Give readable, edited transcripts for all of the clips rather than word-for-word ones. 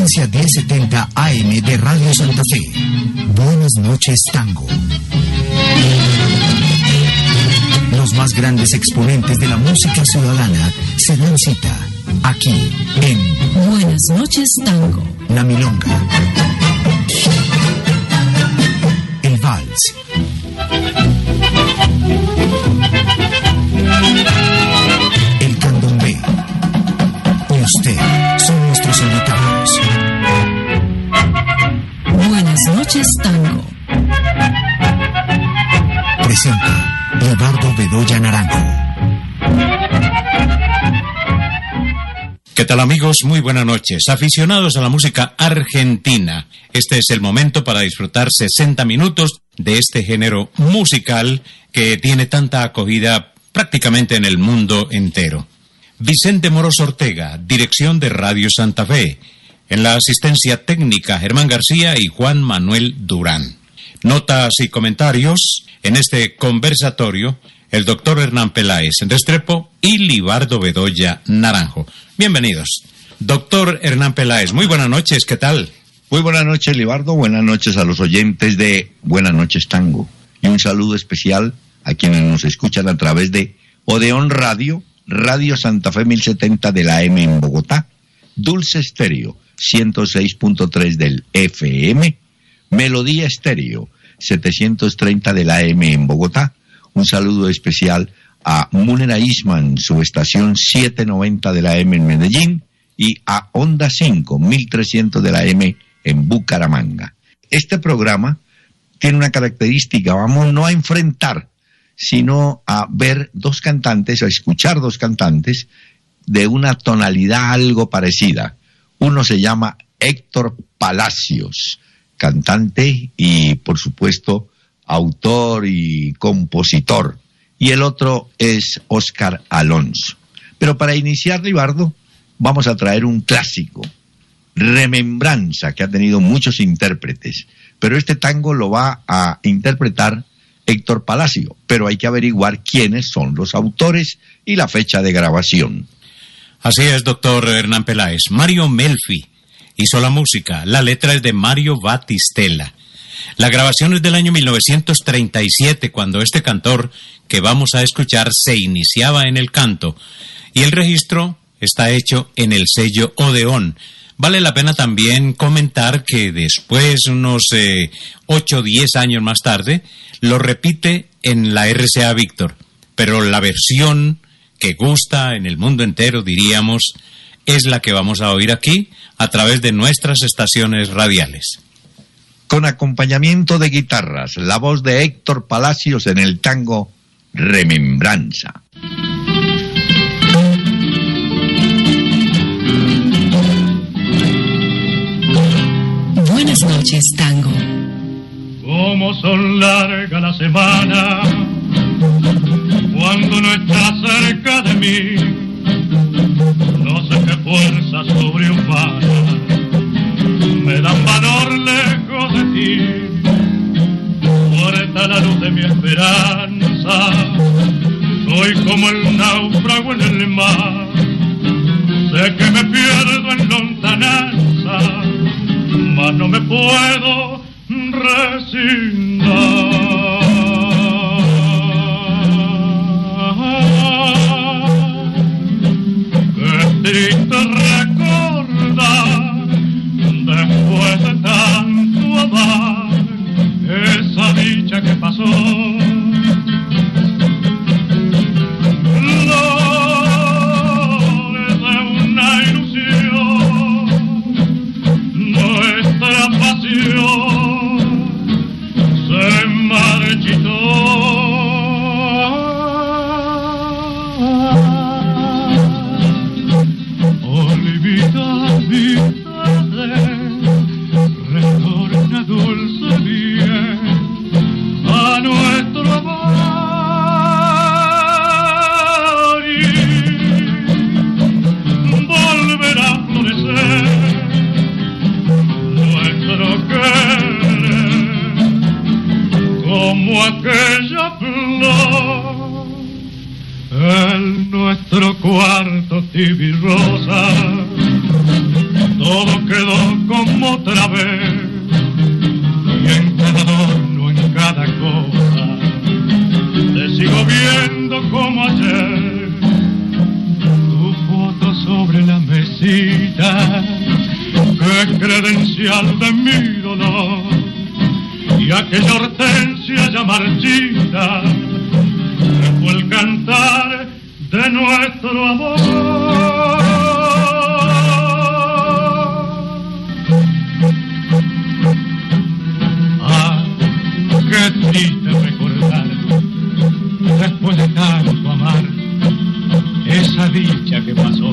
frecuencia 1070 AM de Radio Santa Fe. Buenas noches, Tango. Los más grandes exponentes de la música ciudadana se dan cita aquí en Buenas noches, Tango. La Milonga, el Vals, el Candomblé y usted son nuestros invitados. Buenas noches, Tango. Presenta Libardo Bedoya Naranjo. ¿Qué tal, amigos? Muy buenas noches. Aficionados a la música argentina, este es el momento para disfrutar 60 minutos de este género musical que tiene tanta acogida prácticamente en el mundo entero. Vicente Moros Ortega, dirección de Radio Santa Fe. En la asistencia técnica, Germán García y Juan Manuel Durán. Notas y comentarios en este conversatorio, el doctor Hernán Peláez Restrepo y Libardo Bedoya Naranjo. Bienvenidos. Doctor Hernán Peláez, muy buenas noches, ¿qué tal? Muy buenas noches, Libardo, buenas noches a los oyentes de Buenas noches, Tango. Y un saludo especial a quienes nos escuchan a través de Odeón Radio, Radio Santa Fe 1070 de la AM en Bogotá, Dulce Estéreo 106.3 del FM, Melodía Estéreo 730 de la AM en Bogotá. Un saludo especial a Múnera Eastman, su estación 790 de la AM en Medellín, y a Onda 5, 1300 de la AM en Bucaramanga. Este programa tiene una característica, vamos no a enfrentar, sino a ver dos cantantes, a escuchar dos cantantes de una tonalidad algo parecida. Uno se llama Héctor Palacios, cantante y, por supuesto, autor y compositor, y el otro es Óscar Alonso. Pero para iniciar, Libardo, vamos a traer un clásico, Remembranza, que ha tenido muchos intérpretes, pero este tango lo va a interpretar Héctor Palacio, pero hay que averiguar quiénes son los autores y la fecha de grabación. Así es, doctor Hernán Peláez. Mario Melfi hizo la música, la letra es de Mario Batistella. La grabación es del año 1937, cuando este cantor que vamos a escuchar se iniciaba en el canto, y el registro está hecho en el sello Odeón. Vale la pena también comentar que después, unos 8 o 10 años más tarde, lo repite en la RCA Víctor, pero la versión que gusta en el mundo entero, diríamos, es la que vamos a oír aquí a través de nuestras estaciones radiales. Con acompañamiento de guitarras, la voz de Héctor Palacios en el tango Remembranza. Buenas noches, Tango. Como son largas las semanas cuando no estás cerca de mí, no sé qué fuerza sobrehumana me dan valor lejos de ti. Muerta la luz de mi esperanza, soy como el náufrago en el mar. Sé que me pierdo en lontananza, mas no me puedo resignar. Qué triste recordar, después de tanto amar, esa dicha que pasó. Flores de una ilusión, nuestra pasión se marchitó. Olvida mi tarde, retorna dulce bien a nuestro amor y volverá a florecer nuestro querer como aquella flor en nuestro cuarto tibio y rosa. todo quedó como otra vez, y en cada adorno, en cada cosa, te sigo viendo como ayer. Tu foto sobre la mesita, que es credencial de mi dolor, y aquella hortensia ya marchita, que fue el cantar de nuestro amor. Ah, qué triste recordar, después de tanto amar, esa dicha que pasó.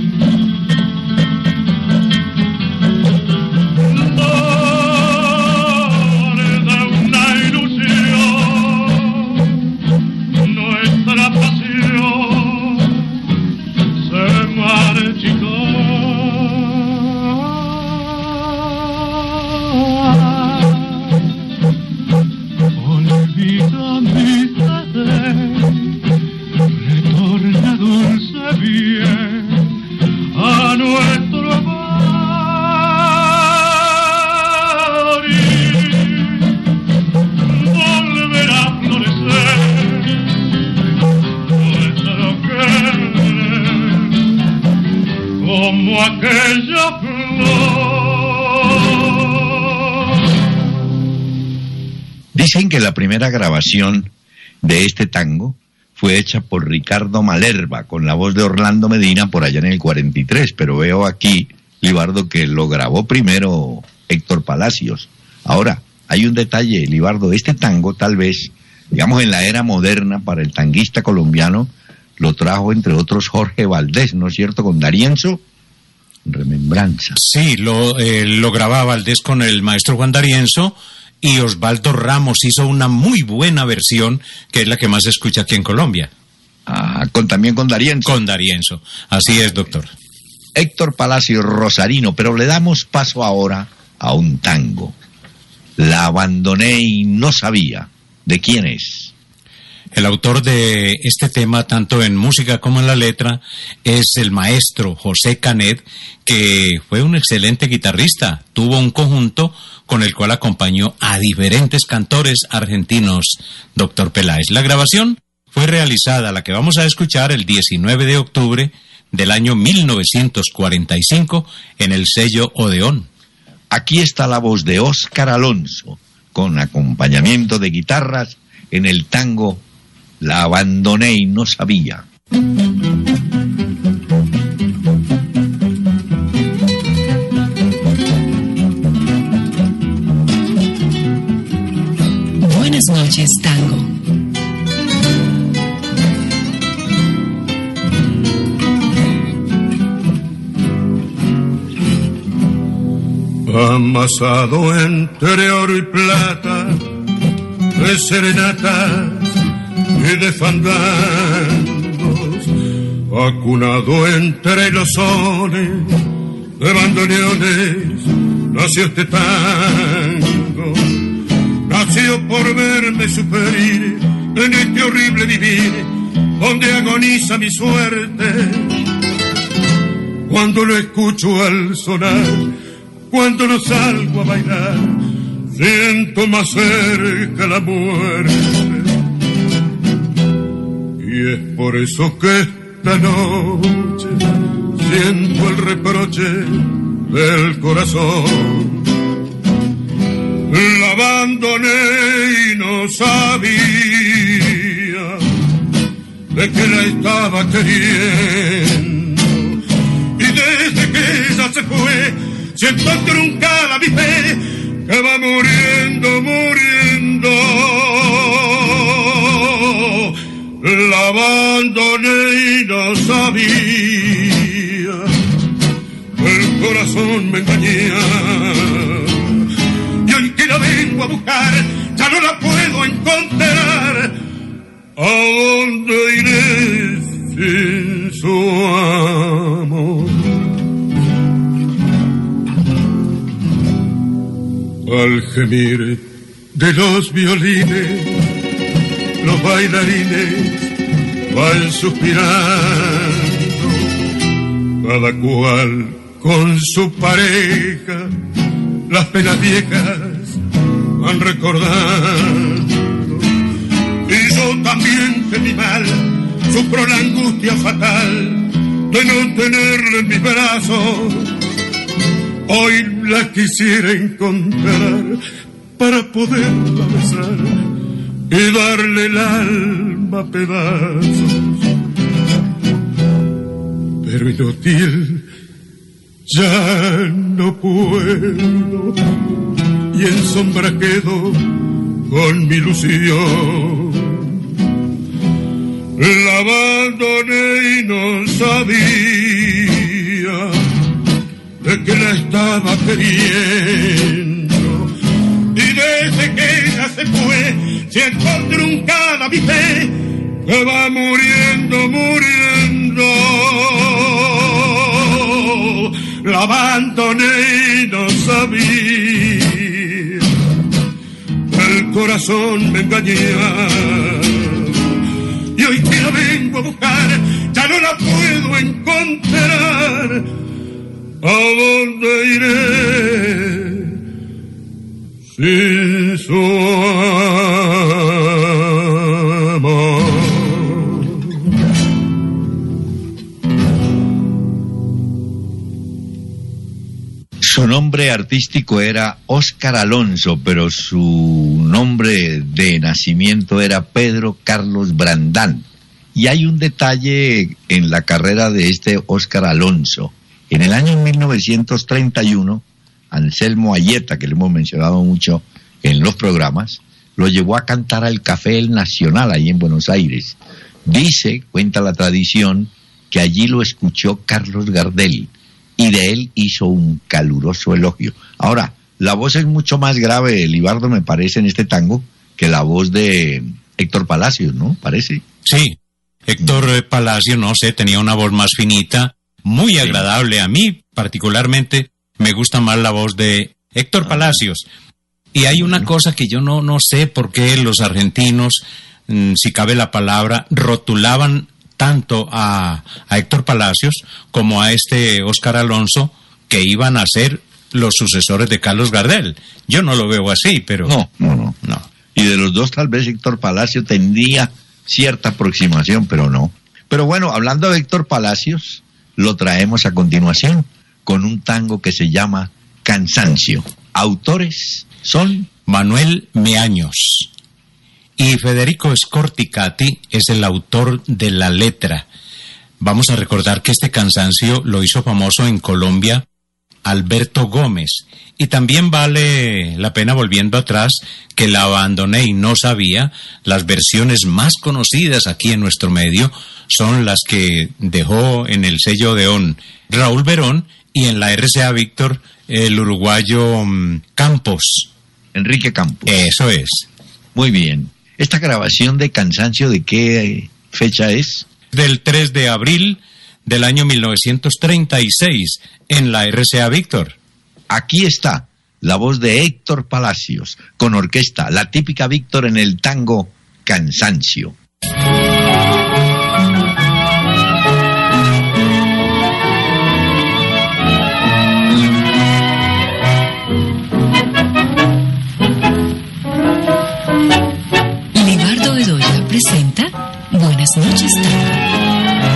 Dicen que la primera grabación de este tango fue hecha por Ricardo Malerba con la voz de Orlando Medina por allá en el 43, pero veo aquí, Libardo, que lo grabó primero Héctor Palacios. Ahora, hay un detalle, Libardo, este tango tal vez, digamos en la era moderna para el tanguista colombiano, lo trajo entre otros Jorge Valdés, ¿no es cierto?, con D'Arienzo, Remembranza. Sí, lo grababa Valdés con el maestro Juan D'Arienzo, y Osvaldo Ramos hizo una muy buena versión, que es la que más se escucha aquí en Colombia. Ah, también con D'Arienzo. Con D'Arienzo, así es, doctor. Héctor Palacios Rosarino, pero le damos paso ahora a un tango. La abandoné y no sabía. ¿De quién es? El autor de este tema, tanto en música como en la letra, es el maestro José Canet, que fue un excelente guitarrista. Tuvo un conjunto con el cual acompañó a diferentes cantores argentinos, doctor Peláez. La grabación fue realizada, la que vamos a escuchar, el 19 de octubre del año 1945 en el sello Odeón. Aquí está la voz de Óscar Alonso, con acompañamiento de guitarras en el tango La abandoné y no sabía. Buenas noches, tango. Amasado entre oro y plata, de serenatas y de fandangos, acunado entre los sones de bandoneones, nació este tango. Nació por verme sufrir en este horrible vivir, donde agoniza mi suerte. Cuando lo escucho al sonar, cuando no salgo a bailar, siento más cerca la muerte. Y es por eso que esta noche siento el reproche del corazón. La abandoné y no sabía de que la estaba queriendo. Y desde que ella se fue, siento truncada mi fe, que va muriendo, muriendo. La abandoné y no sabía, el corazón me engañaba. Y hoy que la vengo a buscar, ya no la puedo encontrar. ¿A dónde iré sin su amor? Al gemir de los violines, los bailarines van suspirando, cada cual con su pareja, las penas viejas han recordado. Y yo también temí mal, sufro la angustia fatal de no tenerla en mis brazos. Hoy la quisiera encontrar para poderla besar y darle el alma a pedazos. Pero inútil, ya no puedo, y en sombra quedo con mi ilusión. La abandoné y no sabía de que la estaba queriendo, y desde que ella se fue se encontró un cada mi fe que va muriendo, muriendo. La abandoné y no sabía, el corazón me engañaba, y hoy que la vengo a buscar ya no la puedo encontrar. ¿A dónde iré sin su amor? Su nombre artístico era Óscar Alonso, pero su nombre de nacimiento era Pedro Carlos Brandán. Y hay un detalle en la carrera de este Óscar Alonso. En el año 1931, Anselmo Ayeta, que le hemos mencionado mucho en los programas, lo llevó a cantar al Café El Nacional, ahí en Buenos Aires. Dice, cuenta la tradición, que allí lo escuchó Carlos Gardel, y de él hizo un caluroso elogio. Ahora, la voz es mucho más grave, Libardo, me parece, en este tango, que la voz de Héctor Palacios, ¿no? ¿Parece? Sí, Héctor Palacios, no sé, tenía una voz más finita, muy agradable. A mí, particularmente, me gusta más la voz de Héctor Palacios. Y hay una cosa que yo no sé por qué los argentinos, si cabe la palabra, rotulaban tanto a Héctor Palacios como a este Óscar Alonso, que iban a ser los sucesores de Carlos Gardel. Yo no lo veo así, pero... No. Y de los dos tal vez Héctor Palacios tendría cierta aproximación, pero no. Pero bueno, hablando de Héctor Palacios, lo traemos a continuación con un tango que se llama Cansancio. Autores son Manuel Meaños y Federico Scorticati es el autor de la letra. Vamos a recordar que este Cansancio lo hizo famoso en Colombia Alberto Gómez. Y también vale la pena, volviendo atrás, que La abandoné y no sabía. Las versiones más conocidas aquí en nuestro medio son las que dejó en el sello Odeón Raúl Verón y en la RCA Víctor el uruguayo Campos. Enrique Campos. Eso es. Muy bien. ¿Esta grabación de Cansancio de qué fecha es? Del 3 de abril del año 1936 en la RCA Víctor. Aquí está la voz de Héctor Palacios con orquesta, la típica Víctor en el tango Cansancio. Libardo Bedoya presenta Buenas noches, tango.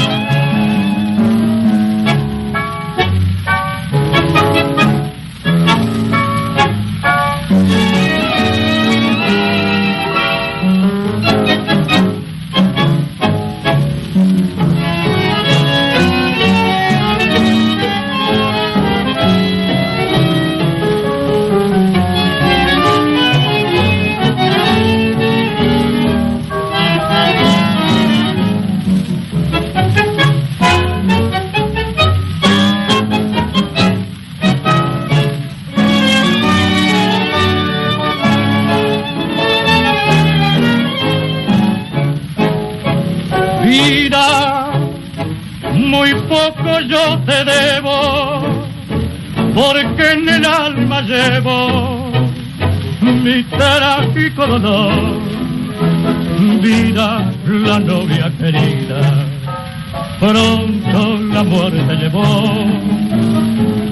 Yo te debo, porque en el alma llevo mi trágico dolor. Vida, la novia querida, pronto la muerte llevó.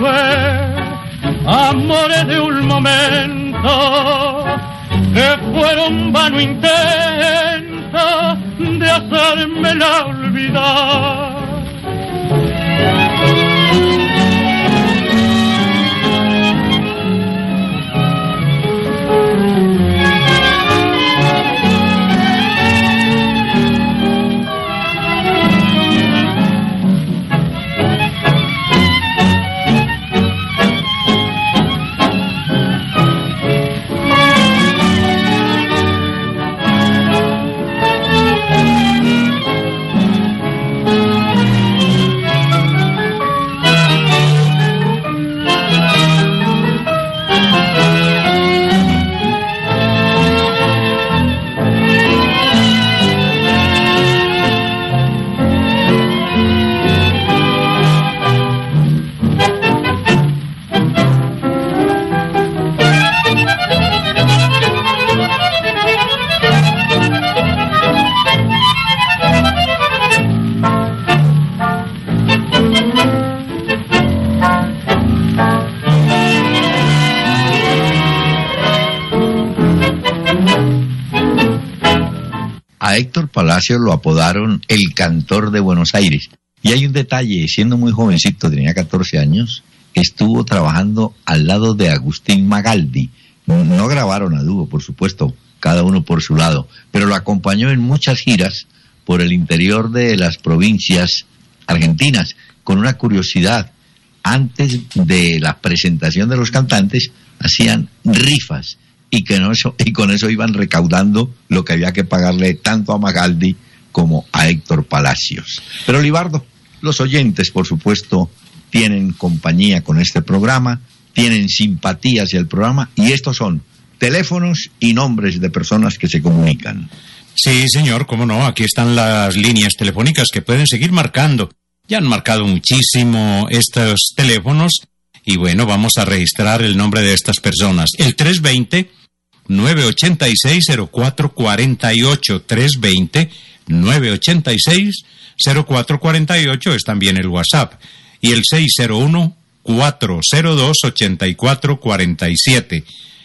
tuve amores de un momento que fueron vano intento de hacérmela olvidar. A Héctor Palacios lo apodaron el cantor de Buenos Aires. Y hay un detalle, siendo muy jovencito, tenía 14 años, estuvo trabajando al lado de Agustín Magaldi. No grabaron a dúo, por supuesto, cada uno por su lado, pero lo acompañó en muchas giras por el interior de las provincias argentinas, con una curiosidad. Antes de la presentación de los cantantes, hacían rifas, y con eso iban recaudando lo que había que pagarle tanto a Magaldi como a Héctor Palacios. Pero Libardo, los oyentes, por supuesto, tienen compañía con este programa, tienen simpatía hacia el programa, y estos son teléfonos y nombres de personas que se comunican. Sí, señor, cómo no, aquí están las líneas telefónicas que pueden seguir marcando. Ya han marcado muchísimo estos teléfonos, y bueno, vamos a registrar el nombre de estas personas. El 320-986-0448, 320-986-0448 es también el WhatsApp. Y el 601-402-8447,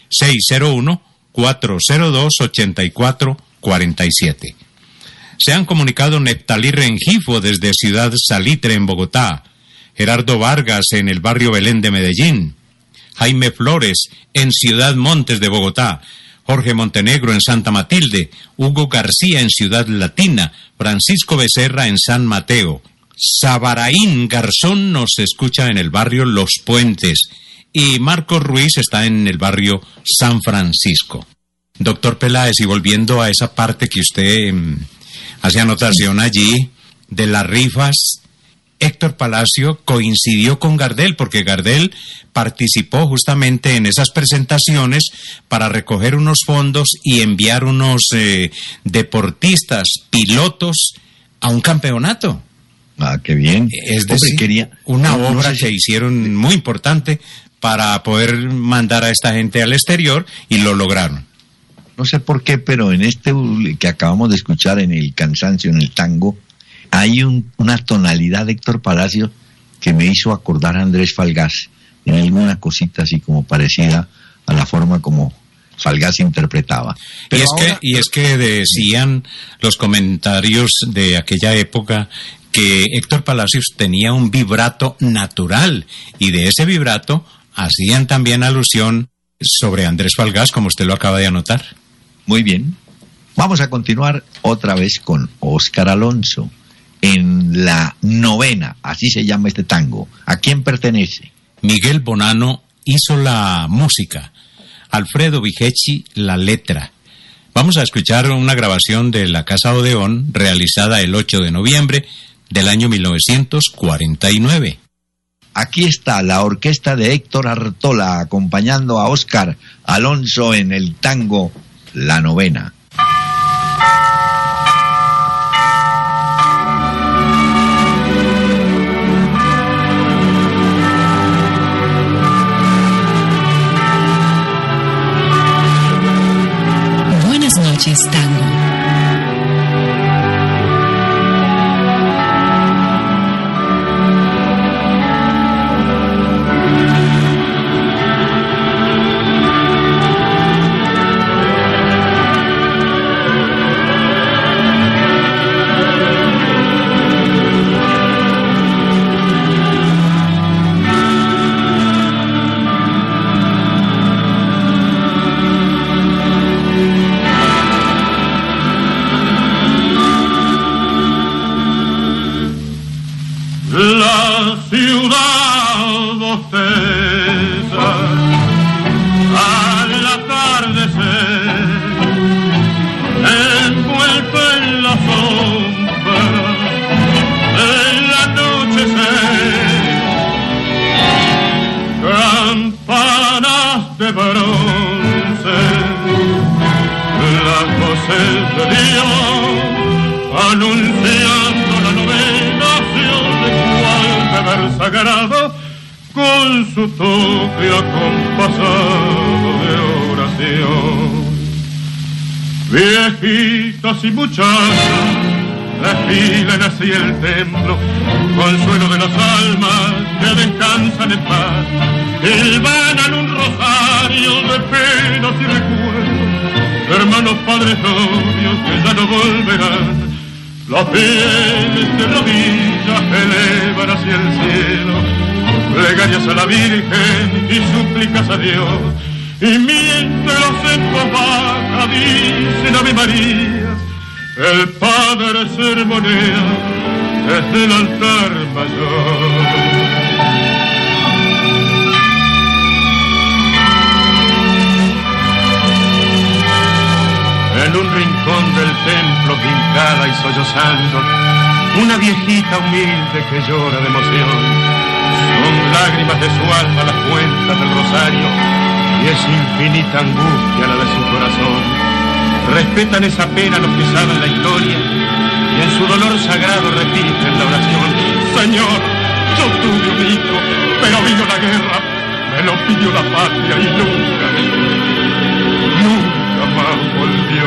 601-402-8447. Se han comunicado Neptalí Rengifo desde Ciudad Salitre en Bogotá, Gerardo Vargas en el barrio Belén de Medellín, Jaime Flores en Ciudad Montes de Bogotá, Jorge Montenegro en Santa Matilde, Hugo García en Ciudad Latina, Francisco Becerra en San Mateo, Sabaraín Garzón nos escucha en el barrio Los Puentes y Marcos Ruiz está en el barrio San Francisco. Doctor Peláez, y volviendo a esa parte que usted hace anotación allí de las rifas, Héctor Palacio coincidió con Gardel, porque Gardel participó justamente en esas presentaciones para recoger unos fondos y enviar unos deportistas, pilotos, a un campeonato. Ah, qué bien. Es decir, una obra que hicieron muy importante para poder mandar a esta gente al exterior, y lo lograron. No sé por qué, pero en este que acabamos de escuchar, en el cansancio, en el tango, hay una tonalidad de Héctor Palacios que me hizo acordar a Andrés Falgás, en alguna cosita así como parecida a la forma como Falgás interpretaba. Pero es que decían los comentarios de aquella época que Héctor Palacios tenía un vibrato natural, y de ese vibrato hacían también alusión sobre Andrés Falgás, como usted lo acaba de anotar. Muy bien. Vamos a continuar otra vez con Óscar Alonso, en la novena, así se llama este tango. ¿A quién pertenece? Miguel Bonano hizo la música, Alfredo Vigechi la letra. Vamos a escuchar una grabación de la Casa Odeón realizada el 8 de noviembre del año 1949. Aquí está la orquesta de Héctor Artola acompañando a Óscar Alonso en el tango La Novena. Buenas noches, tango. la ciudad bosteza al atardecer, envuelto en la sombra del anochecer. Campanas de bronce, las voces de Dios anunciando la novenación de cual deber sagrado con su toque acompasado de oración. Viejitas y muchachas desfilan hacia el templo, consuelo de las almas que descansan en paz, hilvanan un rosario de penas y recuerdos, hermanos padres novios que ya no volverán. Las pieles de rodillas elevan hacia el cielo, plegarias a la Virgen y súplicas a Dios. Y mientras en voz baja dicen Ave María, el Padre sermonea desde el altar mayor. En un rincón del templo, hincada y sollozando, una viejita humilde que llora de emoción. Son lágrimas de su alma las cuentas del rosario, y es infinita angustia la de su corazón. Respetan esa pena los que saben la historia, y en su dolor sagrado repiten la oración. Señor, yo tuve un hijo, pero vino la guerra, me lo pidió la patria y nunca más volvió.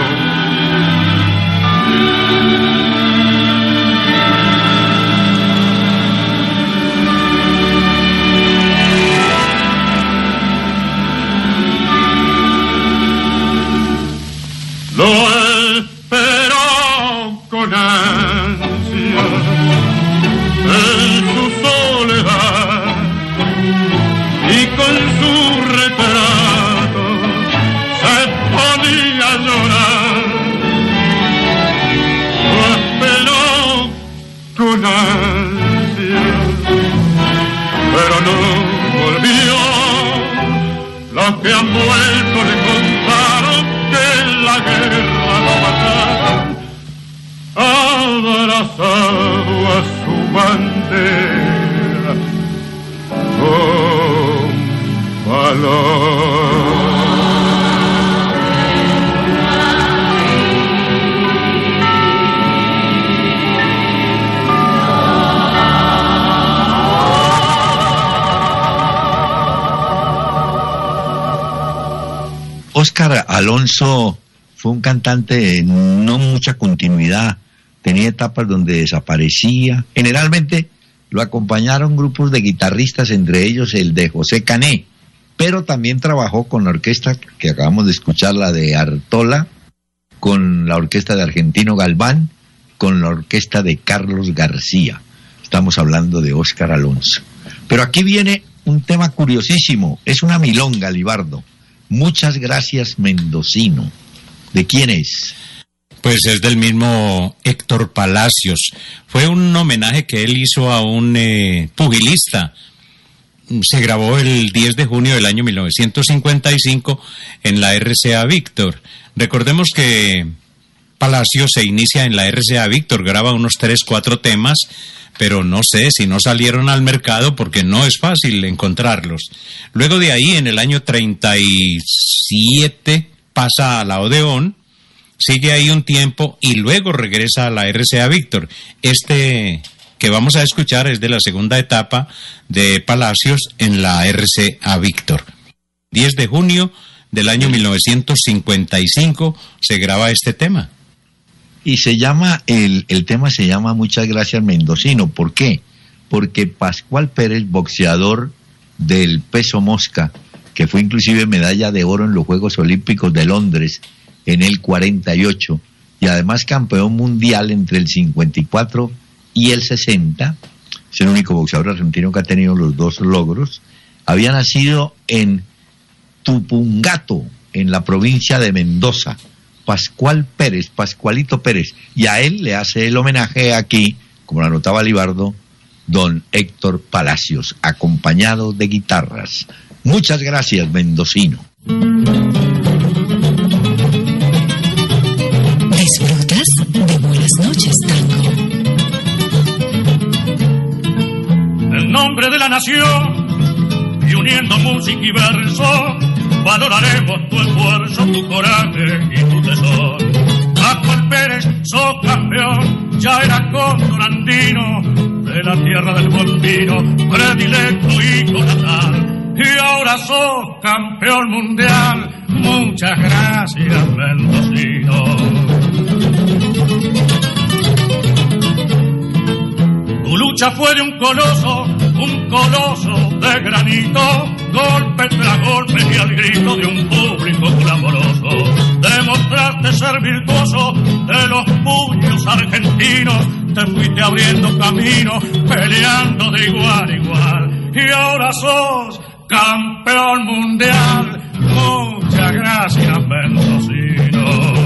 Lo espero con ansia en su soledad y con su retrato se podía llorar. Lo espero con ansia, pero no volvió. Los que han vuelto le contaron que la guerra lo mataron, abrazado a su bandera con valor. Óscar Alonso fue un cantante de no mucha continuidad, tenía etapas donde desaparecía. Generalmente lo acompañaron grupos de guitarristas, entre ellos el de José Cané, pero también trabajó con la orquesta que acabamos de escuchar, la de Artola, con la orquesta de Argentino Galván, con la orquesta de Carlos García. Estamos hablando de Óscar Alonso. Pero aquí viene un tema curiosísimo, es una milonga, Libardo. Muchas gracias, Mendocino. ¿De quién es? Pues es del mismo Héctor Palacios. Fue un homenaje que él hizo a un pugilista. Se grabó el 10 de junio del año 1955 en la RCA Víctor. Recordemos que Palacios se inicia en la RCA Víctor, graba unos 3-4 temas, pero no sé si no salieron al mercado porque no es fácil encontrarlos. Luego de ahí, en el año 37, pasa a la Odeón, sigue ahí un tiempo y luego regresa a la RCA Víctor. Este que vamos a escuchar es de la segunda etapa de Palacios en la RCA Víctor. 10 de junio del año 1955 se graba este tema. Y se llama, el tema se llama Muchas gracias, Mendocino. ¿Por qué? Porque Pascual Pérez, boxeador del peso mosca, que fue inclusive medalla de oro en los Juegos Olímpicos de Londres en el 48, y además campeón mundial entre el 54 y el 60, es el único boxeador argentino que ha tenido los dos logros, había nacido en Tupungato, en la provincia de Mendoza. Pascual Pérez, Pascualito Pérez, y a él le hace el homenaje aquí, como lo anotaba Libardo, don Héctor Palacios, acompañado de guitarras. Muchas gracias, mendocino. Disfrutas de Buenas Noches, Tango. En nombre de la nación y uniendo música y verso, valoraremos tu esfuerzo, tu coraje y tu tesón. Pascual Pérez, sos campeón, ya era cóndor andino de la tierra del buen vino, predilecto y con azar. Y ahora sos campeón mundial, muchas gracias, mendocino. Tu lucha fue de un coloso de granito, golpe tras golpe y al grito de un público clamoroso. Demostraste ser virtuoso de los puños argentinos, te fuiste abriendo camino, peleando de igual a igual. Y ahora sos campeón mundial, muchas gracias, mendocino.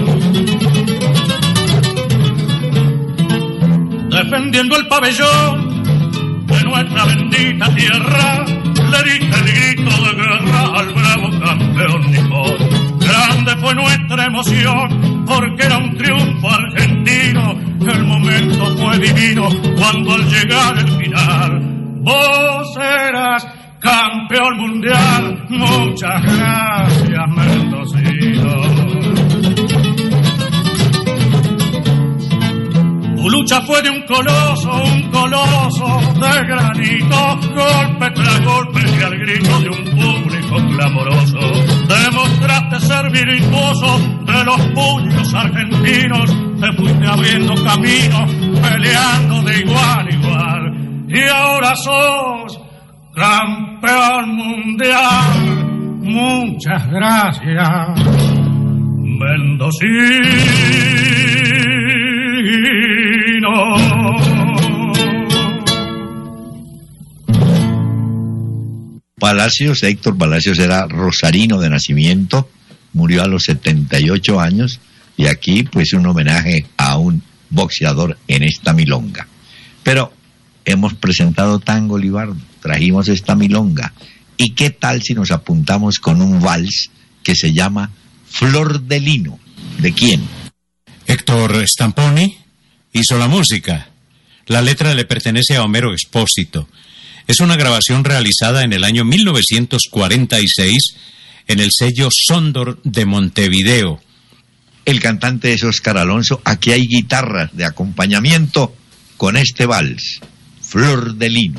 Defendiendo el pabellón de nuestra bendita tierra, le diste el grito de guerra al bravo campeón nipón. Grande fue nuestra emoción, porque era un triunfo argentino. El momento fue divino, cuando al llegar el final, vos eras campeón mundial. Muchas gracias, mendocino. Tu lucha fue de un coloso de granito, golpe tras golpe y al grito de un público clamoroso. Demostraste ser virtuoso de los puños argentinos, te fuiste abriendo camino, peleando de igual a igual. Y ahora sos campeón mundial, muchas gracias, mendocino. Palacios, Héctor Palacios, era rosarino de nacimiento, murió a los 78 años, y aquí pues un homenaje a un boxeador en esta milonga. Pero hemos presentado tango, Libardo, trajimos esta milonga, y qué tal si nos apuntamos con un vals que se llama Flor de Lino. ¿De quién? Héctor Stamponi hizo la música. La letra le pertenece a Homero Expósito. Es una grabación realizada en el año 1946 en el sello Sondor de Montevideo. El cantante es Óscar Alonso. Aquí hay guitarras de acompañamiento con este vals, Flor de Lino.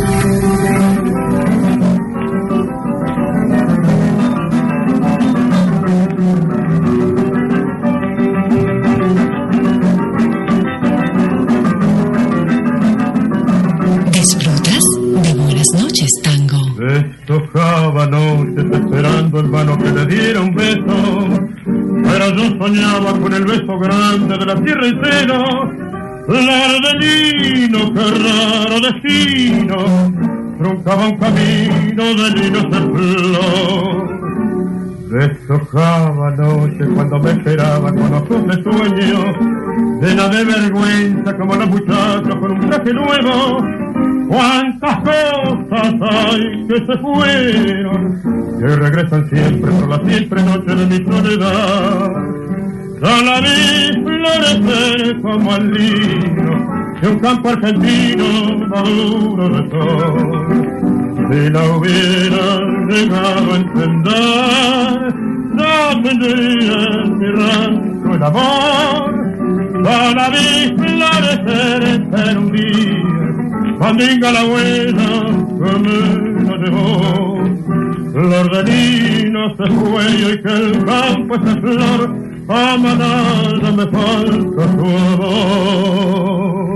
Disfrutas de Buenas Noches, Tango. Deshojaba noches esperando el mano que le diera un beso, pero yo soñaba con el beso grande de la tierra y seno. Flor de lino, qué raro destino, truncaba un camino de linos de flor. Deshojaba noches cuando me esperaba con ojos de sueño, llena de vergüenza como la muchacha con un traje nuevo. Cuántas cosas hay que se fueron, que regresan siempre por la siempre noche de mi soledad. Yo la vi florecer como al lino de un campo argentino maduro de sol. Si la hubiera llegado a entender, no tendría en mi rancho el amor. Yo la vi florecer en un día, mandinga la buena que me la llevó. Flor de lino se fue y hoy que el campo es de flor, a manada me falta tu amor.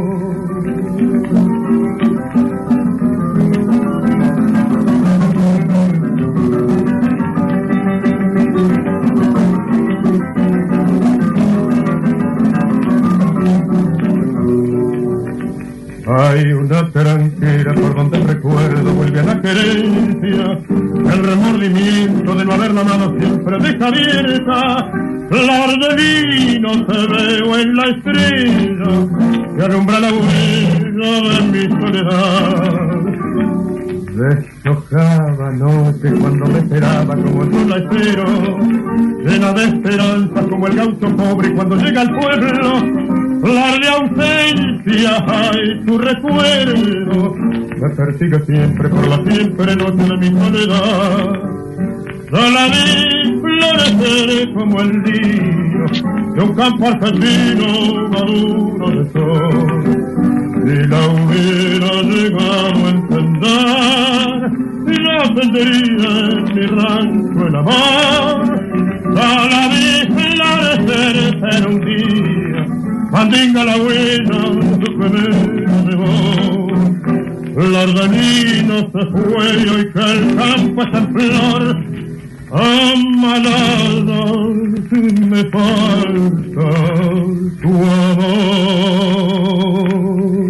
Hay una tranquera por donde el recuerdo vuelve a la querencia, el remordimiento de no haberla amado siempre deja abierta. Flor de vino te veo en la estrella que alumbra la huella de mi soledad. Deshojaba noche cuando me esperaba como yo la espero, llena de esperanza como el gaucho pobre cuando llega al pueblo. La de ausencia, ay, tu recuerdo me persigue siempre por la siempre noche de mi soledad. Sola vi florecer como el día de un campo argentino maduro de sol. Si la hubiera llegado a entender, no tendría en mi rancho el amor. Sola vi florecer pero un día, mandinga la huella que me llevó. La ardenina se fue y hoy que el campo está en flor, amalada si me falta tu amor.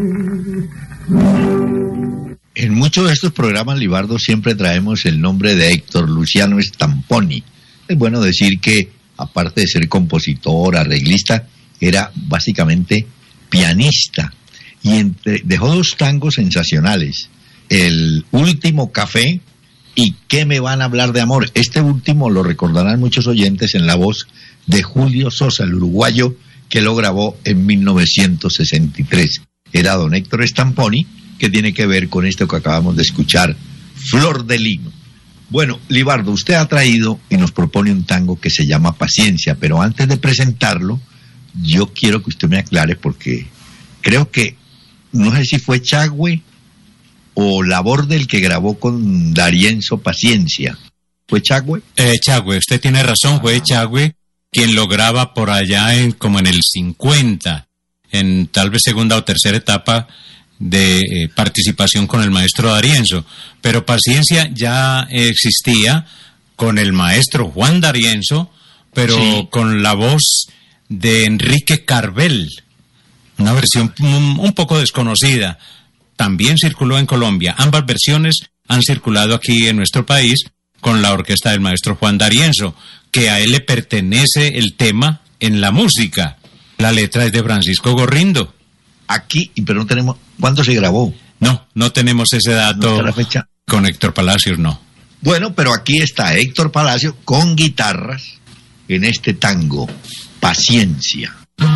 En muchos de estos programas, Libardo, siempre traemos el nombre de Héctor Luciano Stamponi. Es bueno decir que, aparte de ser compositor, arreglista, era básicamente pianista. Y dejó dos tangos sensacionales: El último café y ¿Qué me van a hablar de amor? Este último lo recordarán muchos oyentes en la voz de Julio Sosa, el uruguayo, que lo grabó en 1963. Era don Héctor Stamponi, que tiene que ver con esto que acabamos de escuchar, Flor de Lino. Bueno, Libardo, usted ha traído y nos propone un tango que se llama Paciencia, pero antes de presentarlo, yo quiero que usted me aclare, porque creo que, no sé si fue Chagüe o Laborde el que grabó con D'Arienzo Paciencia. ¿Fue Chagüe? Chagüe, usted tiene razón, fue Chagüe quien lo graba por allá como en el 50, en tal vez segunda o tercera etapa de participación con el maestro D'Arienzo. Pero Paciencia ya existía con el maestro Juan D'Arienzo, pero sí, con la voz de Enrique Carvel, una versión un poco desconocida. También circuló en Colombia. Ambas versiones han circulado aquí en nuestro país con la orquesta del maestro Juan D'Arienzo, que a él le pertenece el tema en la música. La letra es de Francisco Gorrindo. Aquí, pero no tenemos... ¿Cuándo se grabó? No tenemos ese dato. ¿No la fecha? Con Héctor Palacios, no. Bueno, pero aquí está Héctor Palacios con guitarras en este tango, Paciencia.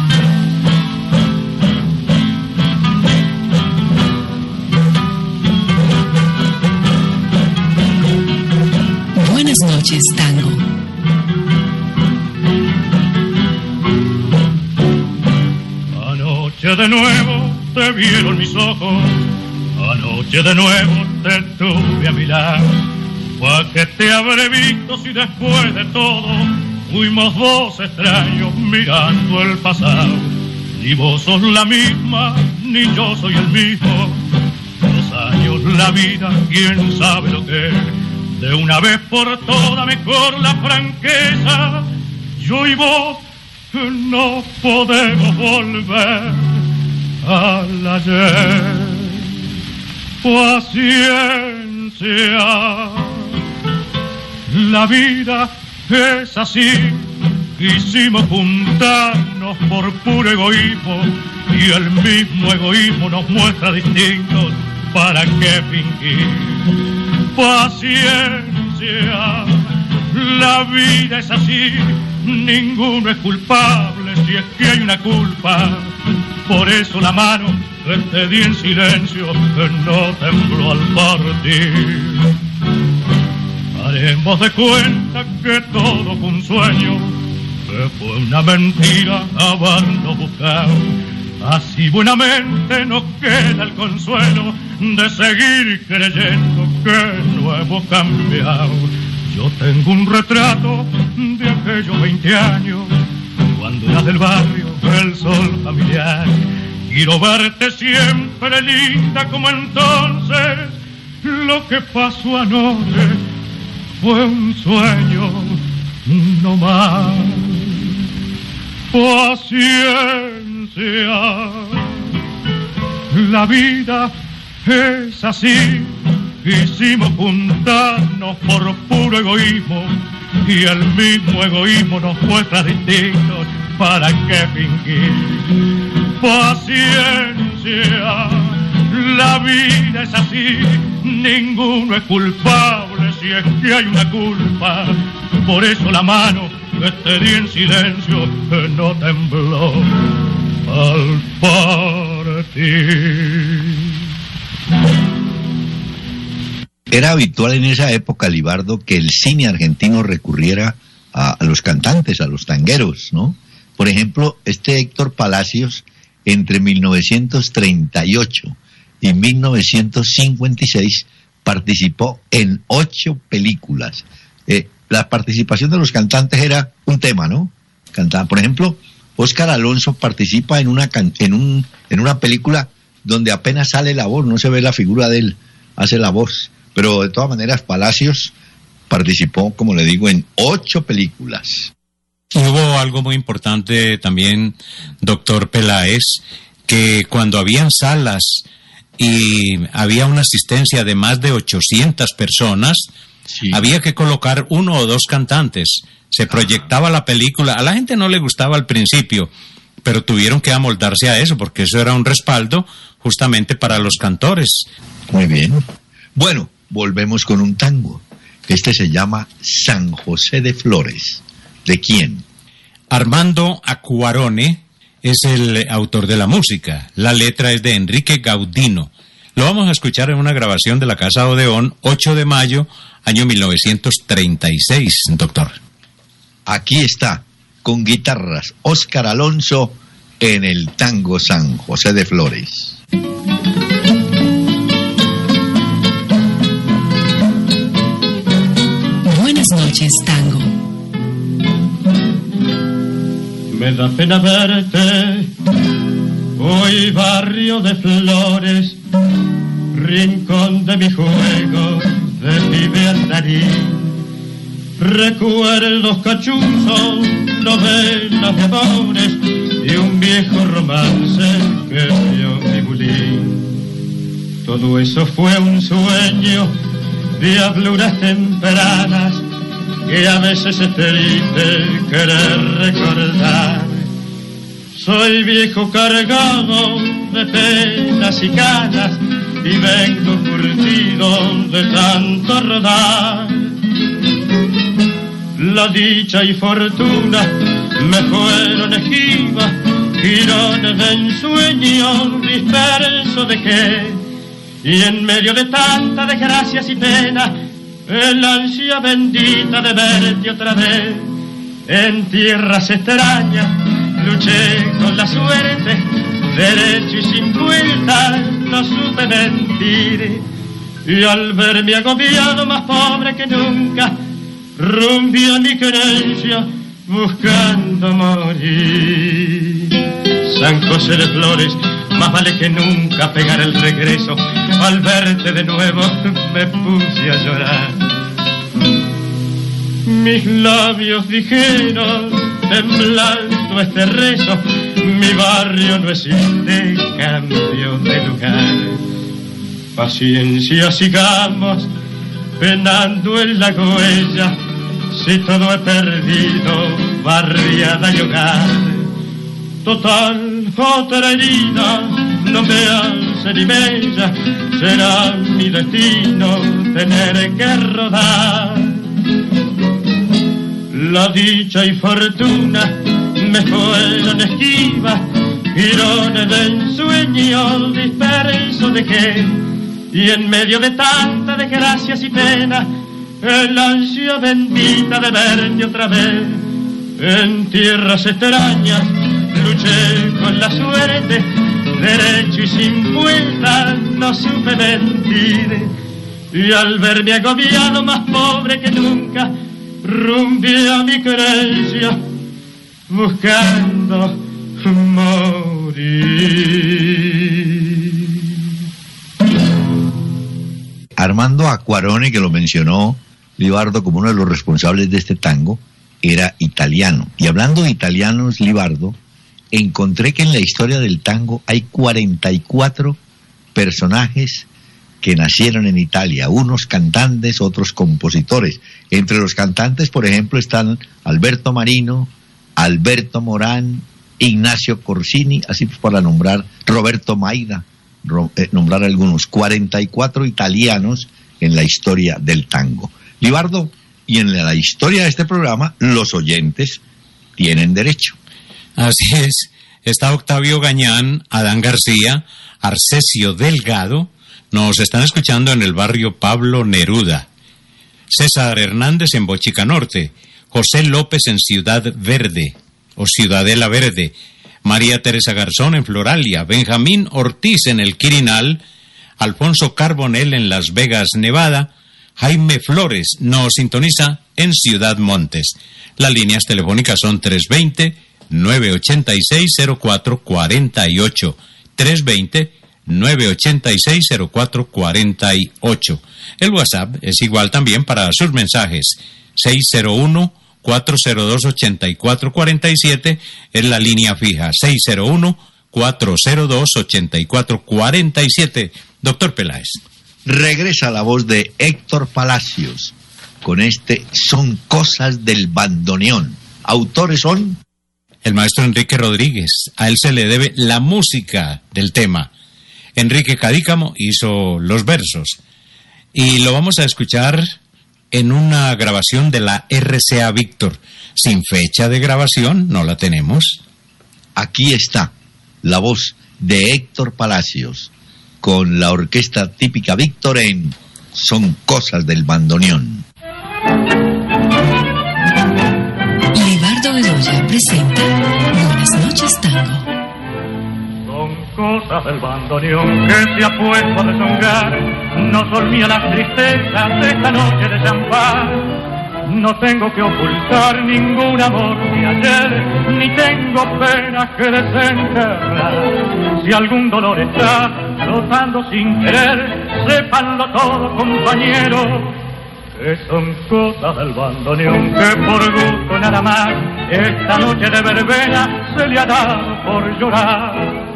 Buenas noches, tango. Anoche de nuevo te vieron mis ojos, anoche de nuevo te tuve a mirar. ¿Pa' qué te habré visto si después de todo fuimos dos extraños mirando el pasado? Ni vos sos la misma, ni yo soy el mismo. 2 años la vida, quién sabe lo que es. De una vez por todas mejor la franqueza. Yo y vos no podemos volver al ayer. Paciencia, la vida es así. Quisimos juntarnos por puro egoísmo y el mismo egoísmo nos muestra distintos. ¿Para qué fingir? Paciencia, la vida es así, ninguno es culpable si es que hay una culpa. Por eso la mano que te di en silencio, que no tembló al partir. Haremos de cuenta que todo fue un sueño, que fue una mentira habernos buscado. Así buenamente nos queda el consuelo de seguir creyendo que no hemos cambiado. Yo tengo un retrato de aquellos 20 años, cuando eras del barrio, el sol familiar. Quiero verte siempre linda como entonces. Lo que pasó anoche fue un sueño, no más. Paciencia, la vida es así. Quisimos juntarnos por puro egoísmo y el mismo egoísmo nos muestra distintos. ¿Para qué fingir? Paciencia, La vida es así, ninguno es culpable si es que hay una culpa. Por eso la mano que te di en silencio no tembló al partir. Era habitual en esa época, Libardo, que el cine argentino recurriera a los cantantes, a los tangueros, ¿no? Por ejemplo, Héctor Palacios, entre 1938 y 1956, participó en 8 películas. La participación de los cantantes era un tema, ¿no? Cantaban, por ejemplo, Óscar Alonso participa en una película donde apenas sale la voz, no se ve la figura de él, hace la voz. Pero de todas maneras, Palacios participó, como le digo, en 8 películas. Y hubo algo muy importante también, doctor Peláez, que cuando habían salas y había una asistencia de más de 800 personas, sí, había que colocar 1 o 2 cantantes. Se proyectaba la película. A la gente no le gustaba al principio, pero tuvieron que amoldarse a eso, porque eso era un respaldo justamente para los cantores. Muy bien. Bueno, volvemos con un tango. Este se llama San José de Flores. ¿De quién? Armando Acquarone es el autor de la música. La letra es de Enrique Gaudino. Lo vamos a escuchar en una grabación de la Casa Odeón, 8 de mayo, año 1936, doctor. Aquí está, con guitarras, Óscar Alonso en el tango San José de Flores. Buenas noches, tango. Me da pena verte, hoy barrio de flores, rincón de mi juego, de mi andarín. Recuerdos cachuzos, novelas de amores y un viejo romance que vio mi bulín. Todo eso fue un sueño, diabluras tempranas, que a veces es triste querer recordar. Soy viejo cargado de penas y canas y vengo curtido de tanto rodar. La dicha y fortuna me fueron esquivas, girones de ensueño disperso dejé, y en medio de tanta desgracias y penas, el ansia bendita de verte otra vez. En tierras extrañas luché con la suerte, derecho y sin vuelta no supe mentir, y al verme agobiado más pobre que nunca, rumbí a mi querencia buscando morir. San José de Flores, más vale que nunca pegar el regreso. Al verte de nuevo me puse a llorar. Mis labios dijeron, temblando este rezo, mi barrio no existe, cambio de lugar. Paciencia, sigamos penando en la huella, si todo he perdido, barriada y hogar. Total, otra herida no me hace ni bella, será mi destino tener que rodar. La dicha y fortuna me fueron esquivas, girones de ensueño disperso dejé, y en medio de tanta desgracias y penas, el ansia bendita de verte otra vez. En tierras extrañas luché con la suerte, derecho y sin vuelta no supe mentir, y al verme agobiado más pobre que nunca, rumbé a mi querencia buscando morir. Armando Acquarone, que lo mencionó Libardo como uno de los responsables de este tango, era italiano. Y hablando de italianos, Libardo, encontré que en la historia del tango hay 44 personajes que nacieron en Italia, unos cantantes, otros compositores. Entre los cantantes, por ejemplo, están Alberto Marino, Alberto Morán, Ignacio Corsini, así pues para nombrar, Roberto Maida, nombrar algunos, 44 italianos en la historia del tango. Libardo, y en la historia de este programa, los oyentes tienen derecho. Así es. Está Octavio Gañán, Adán García, Arcesio Delgado. Nos están escuchando en el barrio Pablo Neruda. César Hernández en Bochica Norte. José López en Ciudad Verde o Ciudadela Verde. María Teresa Garzón en Floralia. Benjamín Ortiz en El Quirinal. Alfonso Carbonell en Las Vegas, Nevada. Jaime Flores nos sintoniza en Ciudad Montes. Las líneas telefónicas son 320-986-0448. 320-986-0448. El WhatsApp es igual también para sus mensajes. 601-402-8447 es la línea fija. 601-402-8447. Doctor Peláez. Regresa la voz de Héctor Palacios con este Son Cosas del Bandoneón. Autores son el maestro Enrique Rodríguez. A él se le debe la música del tema. Enrique Cadícamo hizo los versos. Y lo vamos a escuchar en una grabación de la RCA Víctor. Sin fecha de grabación, no la tenemos. Aquí está la voz de Héctor Palacios con la orquesta típica Víctor en Son Cosas del Bandoneón. Libardo Bedoya presenta Buenas noches, Tango. Son cosas del bandoneón que se ha puesto a rezongar. No son mías las tristezas de esta noche de champán. No tengo que ocultar ningún amor de ayer, ni tengo penas que desenterrar. Si algún dolor está flotando sin querer, sépanlo todo, compañero, que son cosas del bandoneón, que por gusto nada más esta noche de verbena se le ha dado por llorar.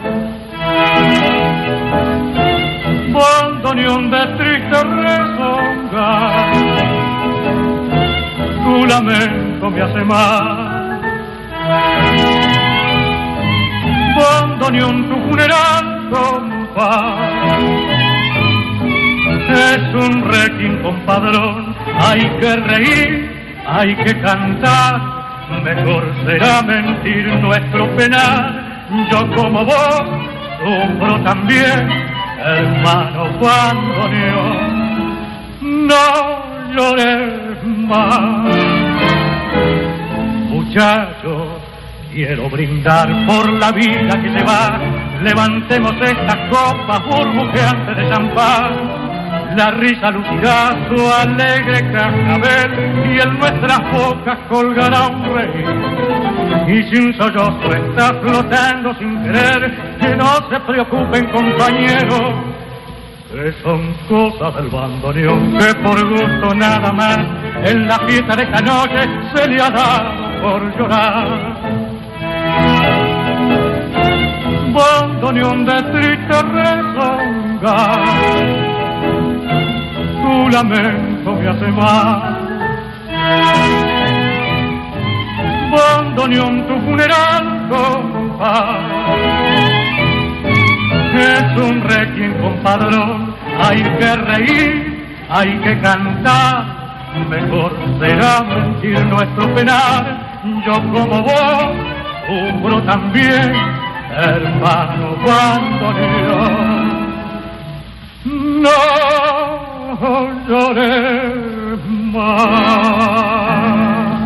Bandoneón de triste rezongar, tu lamento me hace mal. Bandoneón, tu funeral, compás, es un requiem, compadrón. Hay que reír, hay que cantar, mejor será mentir nuestro penar. Yo como vos sufro también, hermano bandoneón, no llores más. Muchachos, quiero brindar por la vida que se va. Levantemos estas copas burbujeantes de champán. La risa lucirá su alegre cascabel y en nuestras bocas colgará un reír. Y si un sollozo está flotando sin querer, que no se preocupen, compañeros, que son cosas del bandoneón, que por gusto nada más en la fiesta de esta noche se le ha dado por llorar. Bandoneón de triste rezongar, tu lamento me hace mal. Bandoneón, tu funeral, compás, es un requiem, compadrón. Hay que reír, hay que cantar, mejor será mentir nuestro penar. Yo como vos sufro también, hermano bandoneón, no lloré más.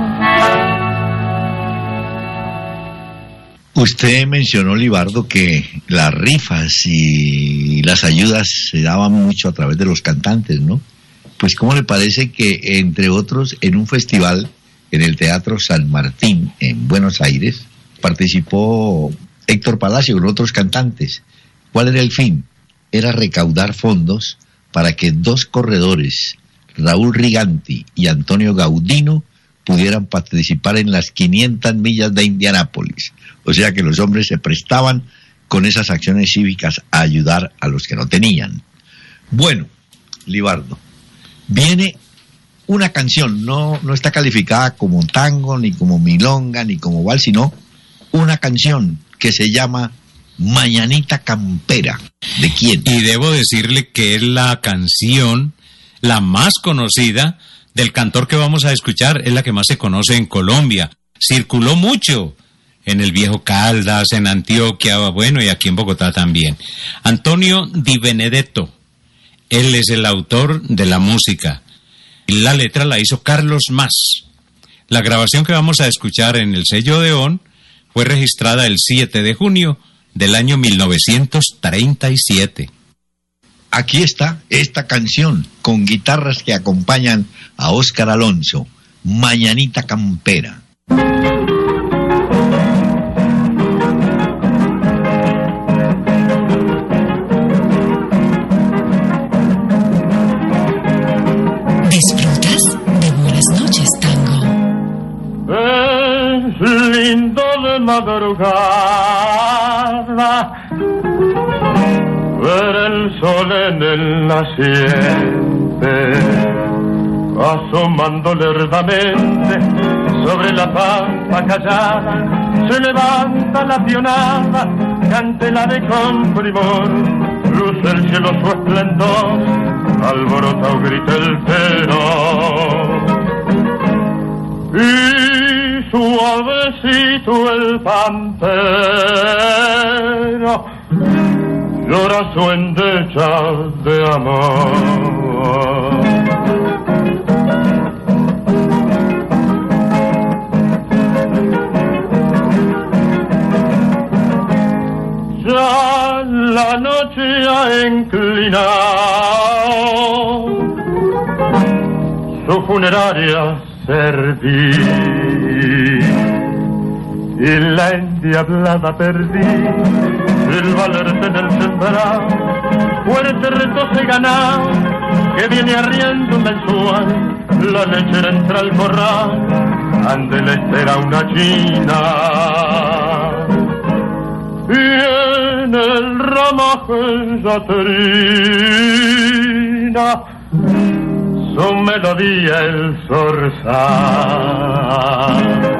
Usted mencionó, Libardo, que las rifas y las ayudas se daban mucho a través de los cantantes, ¿no? Pues ¿cómo le parece que, entre otros, en un festival en el Teatro San Martín, en Buenos Aires, participó Héctor Palacio con otros cantantes? ¿Cuál era el fin? Era recaudar fondos para que dos corredores, Raúl Riganti y Antonio Gaudino, pudieran participar en las 500 millas de Indianápolis. O sea que los hombres se prestaban con esas acciones cívicas a ayudar a los que no tenían. Bueno, Libardo, viene una canción, no está calificada como tango, ni como milonga, ni como vals, sino una canción que se llama Mañanita Campera. ¿De quién? Y debo decirle que es la canción la más conocida del cantor que vamos a escuchar, es la que más se conoce en Colombia. Circuló mucho en el Viejo Caldas, en Antioquia, bueno, y aquí en Bogotá también. Antonio Di Benedetto, él es el autor de la música. Y la letra la hizo Carlos Mas. La grabación que vamos a escuchar en el sello Odeón fue registrada el 7 de junio del año 1937. Aquí está esta canción con guitarras que acompañan a Óscar Alonso, Mañanita Campera. Disfrutas de Buenas Noches, Tango. Es lindo de madrugada ver el sol en el naciente, asomando lerdamente sobre la pampa callada, se levanta la pionada, cantela de con primor, luce el cielo su esplendor, alborota o grita el pero, y suavecito el pampero llora su endecha de amor. Ya la noche ha inclinado su funeraria serví y la endiablada perdí el valerse en el sembrado, fuerte retoce ganado que viene arriendo mensual, la lechera entra al corral, ande le espera una china y en el ramaje ya trina su melodía el zorzal.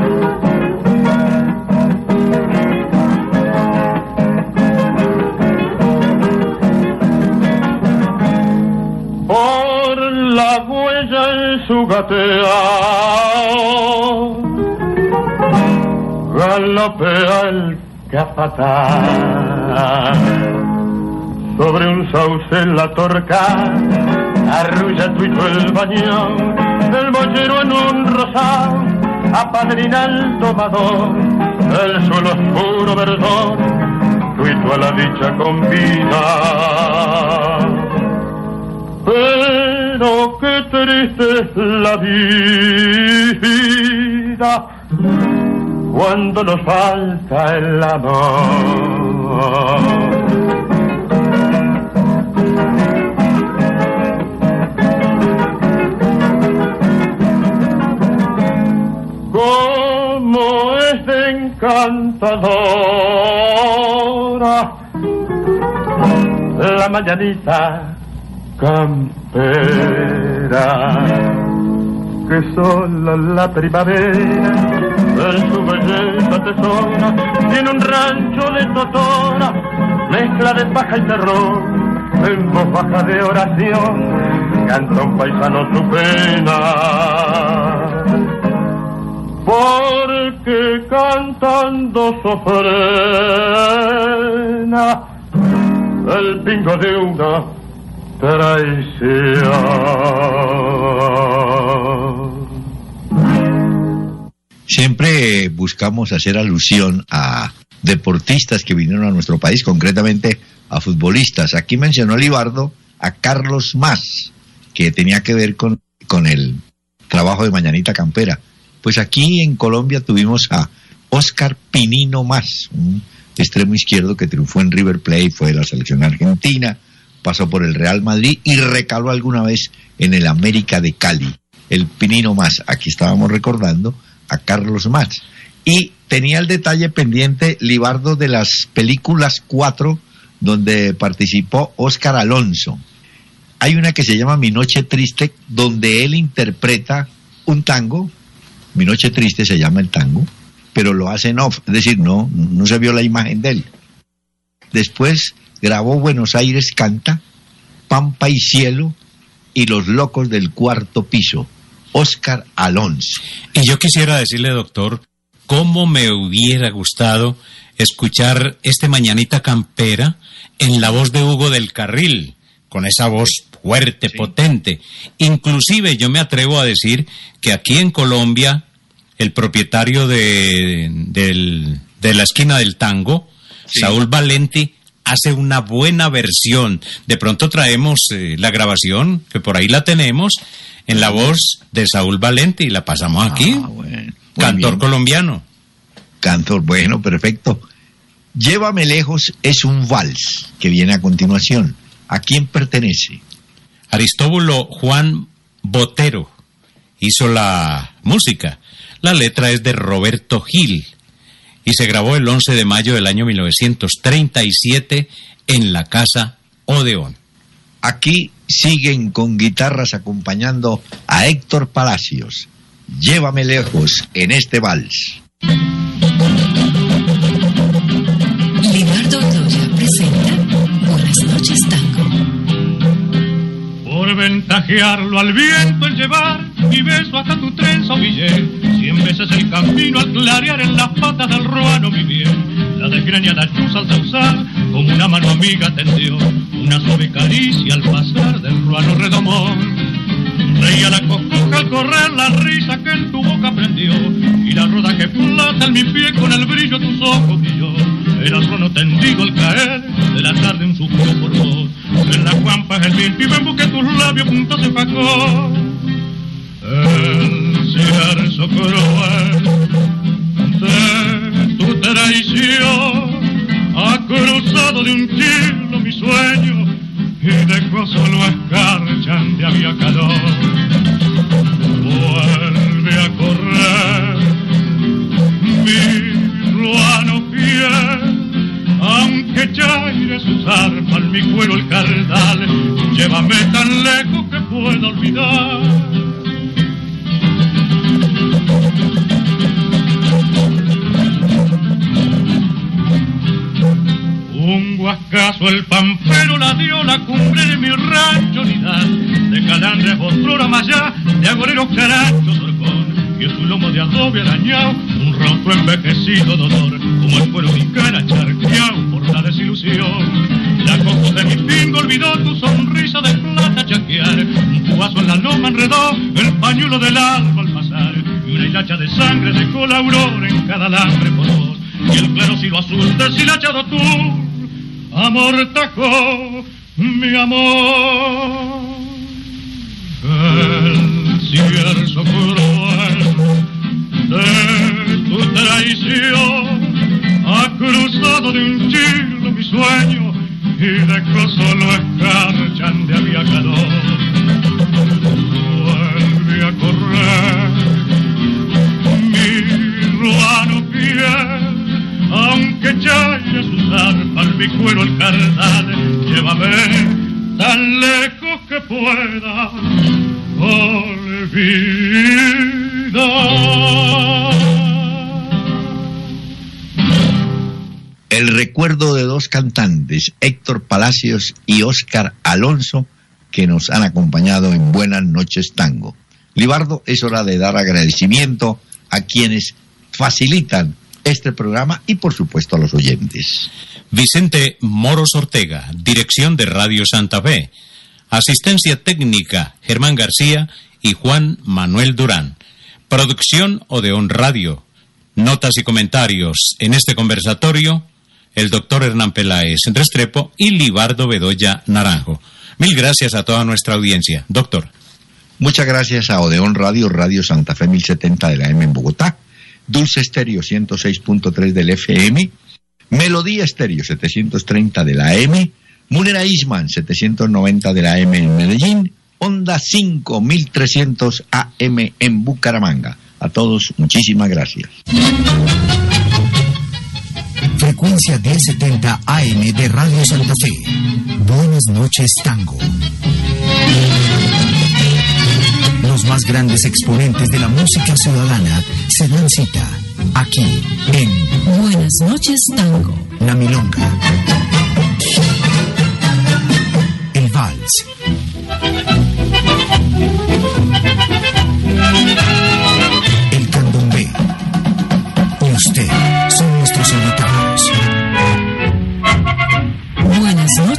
Por la huella en su gateao galopea el capataz sobre un sauce la torca, arrulla tuito el bañón, el mollero en un rosal, apadrina el tomador, el suelo es puro verdor, tuito a la dicha convida. Pero qué triste es la vida cuando nos falta el amor. Como es encantadora la mañanita campera, que solo la primavera en su belleza tesora, tiene un rancho de totora, mezcla de paja y terror, en voz baja de oración, canta un paisano su pena, porque cantando sofrena el pingo de una traición. Siempre buscamos hacer alusión a deportistas que vinieron a nuestro país, concretamente a futbolistas. Aquí mencionó Libardo a Carlos Mas, que tenía que ver con el trabajo de Mañanita Campera. Pues aquí en Colombia tuvimos a Óscar Pinino Mas, un extremo izquierdo que triunfó en River Plate, fue de la selección argentina, pasó por el Real Madrid y recaló alguna vez en el América de Cali. El Pinino Mas, aquí estábamos recordando a Carlos Mas. Y tenía el detalle pendiente, Libardo, de las películas 4 donde participó Óscar Alonso. Hay una que se llama Mi Noche Triste, donde él interpreta un tango. Mi Noche Triste se llama el tango, pero lo hace en off, es decir, no se vio la imagen de él. Después grabó Buenos Aires Canta, Pampa y Cielo y Los Locos del Cuarto Piso, Óscar Alonso. Y yo quisiera decirle, doctor, cómo me hubiera gustado escuchar este Mañanita Campera en la voz de Hugo del Carril, con esa voz fuerte, sí, potente. Inclusive yo me atrevo a decir que aquí en Colombia el propietario de la esquina del tango, sí, Saúl Valenti, hace una buena versión. De pronto traemos la grabación, que por ahí la tenemos, en la voz de Saúl Valenti, y la pasamos aquí. Bueno, cantor colombiano. Cantor, bueno, perfecto. Llévame lejos es un vals que viene a continuación. ¿A quién pertenece? Aristóbulo Juan Botero hizo la música. La letra es de Roberto Gil y se grabó el 11 de mayo del año 1937 en la Casa Odeón. Aquí siguen con guitarras acompañando a Héctor Palacios. Llévame lejos en este vals. Libardo Otoya presenta Buenas noches, Tango. Por ventajearlo al viento el llevar mi beso hasta tu trenza, Miguel. 100 veces el camino al clarear en las patas del ruano, mi bien. La desgreñada chuza al sausar, como una mano amiga tendió una suave caricia al pasar del ruano redomón. Reía la cocoja al correr la risa que en tu boca prendió, y la roda que plata en mi pie con el brillo de tus ojos brilló. Era el trono tendido al caer de la tarde un suspiro por vos. En las guampas el viento y me busqué tus labios puntos de facó. El cierzo cruel de tu traición ha cruzado de un kilo mi sueño y dejó solo escarcha de había calor. Vuelve a correr mi ruano fiel, aunque chaire sus armas en mi cuero el cardal. Llévame tan lejos que pueda olvidar. Un guascazo el pampero la dio la cumbre de mi rancho unidad, de calandres otrora más allá, de agoreros carachos orcón, y en su lomo de adobe arañado un rostro envejecido dolor, como el cuero mi cara charqueado por la desilusión. La cojo de mi pingo olvidó tu sonrisa de plata chanquear, un fugazo en la loma enredó el pañuelo del alma al pasar, y una hilacha de sangre dejó la aurora en cada alambre por vos, y el claro cielo azul deshilachado tú amortajó mi amor. El cierzo cruel de tu traición ha cruzado de un chilo mi sueño y dejó solo escarcha de había calor. Vuelve a correr mi ruano fiel, aunque chaire sus arpas mi cuero el cardal. Llévame tan lejos que pueda olvidar. El recuerdo de dos cantantes, Héctor Palacios y Óscar Alonso, que nos han acompañado en Buenas noches, Tango. Libardo, es hora de dar agradecimiento a quienes facilitan este programa y por supuesto a los oyentes. Vicente Moros Ortega, dirección de Radio Santa Fe. Asistencia técnica, Germán García y Juan Manuel Durán. Producción Odeón Radio. Notas y comentarios en este conversatorio, el doctor Hernán Peláez Restrepo y Libardo Bedoya Naranjo. Mil gracias a toda nuestra audiencia. Doctor. Muchas gracias a Odeón Radio, Radio Santa Fe 1070 de la M en Bogotá, Dulce Estéreo 106.3 del FM, Melodía Estéreo 730 de la M, Munera Isman 790 de la M en Medellín, Onda 5300 AM en Bucaramanga. A todos, muchísimas gracias. Frecuencia 1070 AM de Radio Santa Fe. Buenas noches, Tango. Los más grandes exponentes de la música ciudadana se dan cita aquí en Buenas noches, Tango. La Milonga.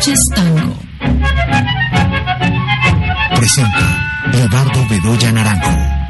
noches tango. Presenta Eduardo Bedoya Naranjo.